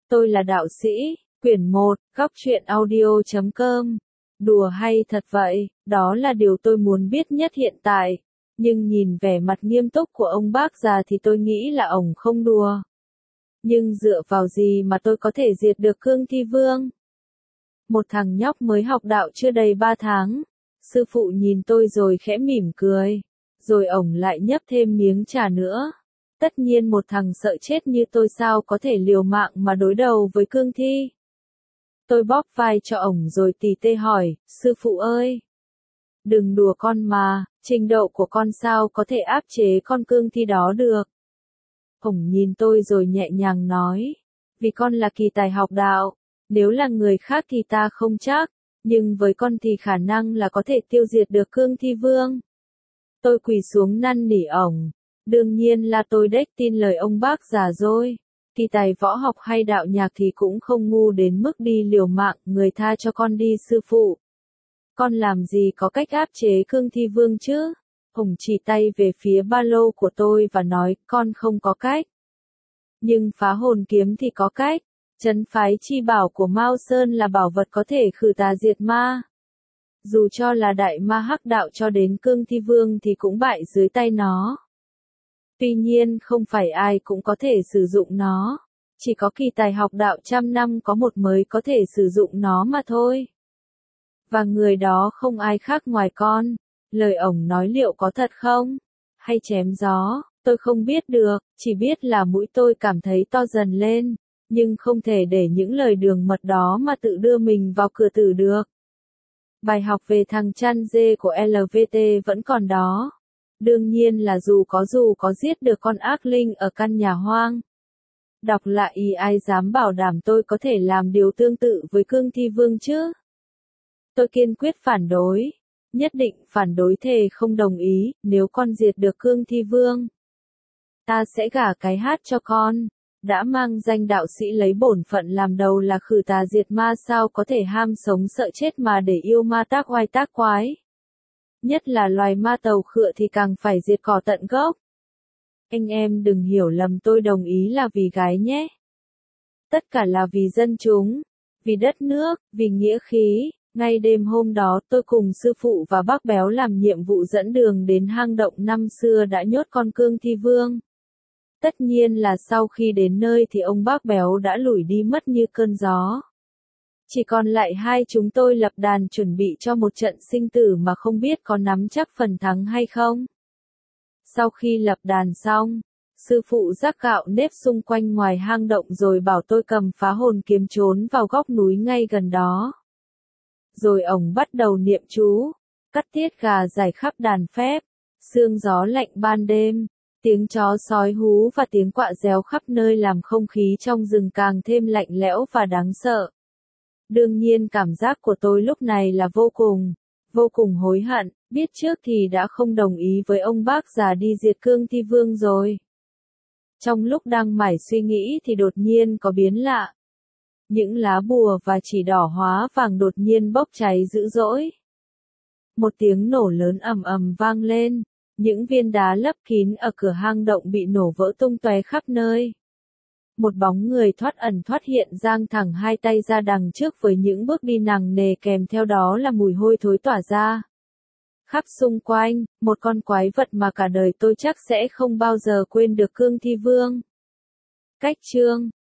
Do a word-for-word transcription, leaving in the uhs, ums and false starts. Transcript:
Tôi là đạo sĩ, quyển một, góc truyện audio chấm com. Đùa hay thật vậy, đó là điều tôi muốn biết nhất hiện tại. Nhưng nhìn vẻ mặt nghiêm túc của ông bác già thì tôi nghĩ là ổng không đùa. Nhưng dựa vào gì mà tôi có thể diệt được Cương Thi Vương? Một thằng nhóc mới học đạo chưa đầy ba tháng. Sư phụ nhìn tôi rồi khẽ mỉm cười. Rồi ổng lại nhấp thêm miếng trà nữa. Tất nhiên một thằng sợ chết như tôi sao có thể liều mạng mà đối đầu với cương thi. Tôi bóp vai cho ổng rồi tì tê hỏi, sư phụ ơi. Đừng đùa con mà, trình độ của con sao có thể áp chế con cương thi đó được. Ổng nhìn tôi rồi nhẹ nhàng nói, vì con là kỳ tài học đạo, nếu là người khác thì ta không chắc, nhưng với con thì khả năng là có thể tiêu diệt được Cương Thi Vương. Tôi quỳ xuống năn nỉ ổng. Đương nhiên là tôi đếch tin lời ông bác già rồi. Kỳ tài võ học hay đạo nhạc thì cũng không ngu đến mức đi liều mạng, người tha cho con đi sư phụ. Con làm gì có cách áp chế Cương Thi Vương chứ? Ổng chỉ tay về phía ba lô của tôi và nói, con không có cách. Nhưng phá hồn kiếm thì có cách. Trấn phái chi bảo của Mao Sơn là bảo vật có thể khử tà diệt ma. Dù cho là đại ma hắc đạo cho đến Cương Thi Vương thì cũng bại dưới tay nó. Tuy nhiên không phải ai cũng có thể sử dụng nó. Chỉ có kỳ tài học đạo trăm năm có một mới có thể sử dụng nó mà thôi. Và người đó không ai khác ngoài con. Lời ổng nói liệu có thật không? Hay chém gió? Tôi không biết được, chỉ biết là mũi tôi cảm thấy to dần lên. Nhưng không thể để những lời đường mật đó mà tự đưa mình vào cửa tử được. Bài học về thằng chăn dê của lờ vê tê vẫn còn đó. Đương nhiên là dù có dù có giết được con ác linh ở căn nhà hoang. Đọc lại ý ai dám bảo đảm tôi có thể làm điều tương tự với Cương Thi Vương chứ? Tôi kiên quyết phản đối. Nhất định phản đối thề không đồng ý, nếu con diệt được Cương Thi Vương. Ta sẽ gả cái hát cho con. Đã mang danh đạo sĩ lấy bổn phận làm đầu là khử tà diệt ma sao có thể ham sống sợ chết mà để yêu ma tác oai tác quái. Nhất là loài ma tàu khựa thì càng phải diệt cỏ tận gốc. Anh em đừng hiểu lầm tôi đồng ý là vì gái nhé. Tất cả là vì dân chúng, vì đất nước, vì nghĩa khí. Ngay đêm hôm đó tôi cùng sư phụ và bác béo làm nhiệm vụ dẫn đường đến hang động năm xưa đã nhốt con Cương Thi Vương. Tất nhiên là sau khi đến nơi thì ông bác béo đã lủi đi mất như cơn gió. Chỉ còn lại hai chúng tôi lập đàn chuẩn bị cho một trận sinh tử mà không biết có nắm chắc phần thắng hay không. Sau khi lập đàn xong, sư phụ rắc gạo nếp xung quanh ngoài hang động rồi bảo tôi cầm phá hồn kiếm trốn vào góc núi ngay gần đó. Rồi ổng bắt đầu niệm chú, cắt tiết gà rải khắp đàn phép, sương gió lạnh ban đêm. Tiếng chó sói hú và tiếng quạ réo khắp nơi làm không khí trong rừng càng thêm lạnh lẽo và đáng sợ. Đương nhiên cảm giác của tôi lúc này là vô cùng, vô cùng hối hận, biết trước thì đã không đồng ý với ông bác già đi diệt Cương Thi Vương rồi. Trong lúc đang mải suy nghĩ thì đột nhiên có biến lạ. Những lá bùa và chỉ đỏ hóa vàng đột nhiên bốc cháy dữ dội. Một tiếng nổ lớn ầm ầm vang lên. Những viên đá lấp kín ở cửa hang động bị nổ vỡ tung tóe khắp nơi. Một bóng người thoát ẩn thoát hiện giang thẳng hai tay ra đằng trước với những bước đi nặng nề kèm theo đó là mùi hôi thối tỏa ra. Khắp xung quanh, một con quái vật mà cả đời tôi chắc sẽ không bao giờ quên được Cương Thi Vương. Cách chương